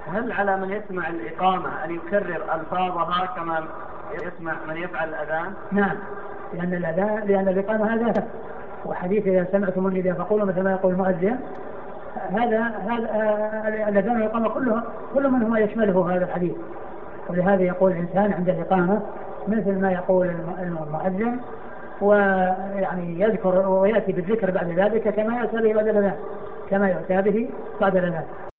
هل على من يسمع الإقامة أن يكرر ألفاظها كما يسمع من يفعل الأذان؟ نعم، لأن الإقامة هذا، وحديث إذا سمعتم النداء فقولوا مثل ما يقول المؤذن، هذا الأذان والإقامة كل منهما يشمله هذا الحديث. ولهذا يقول الإنسان عند الإقامة مثل ما يقول المؤذن، ويعني يذكر ويأتي بالذكر بعد ذلك كما يؤتى به بعد الأذان.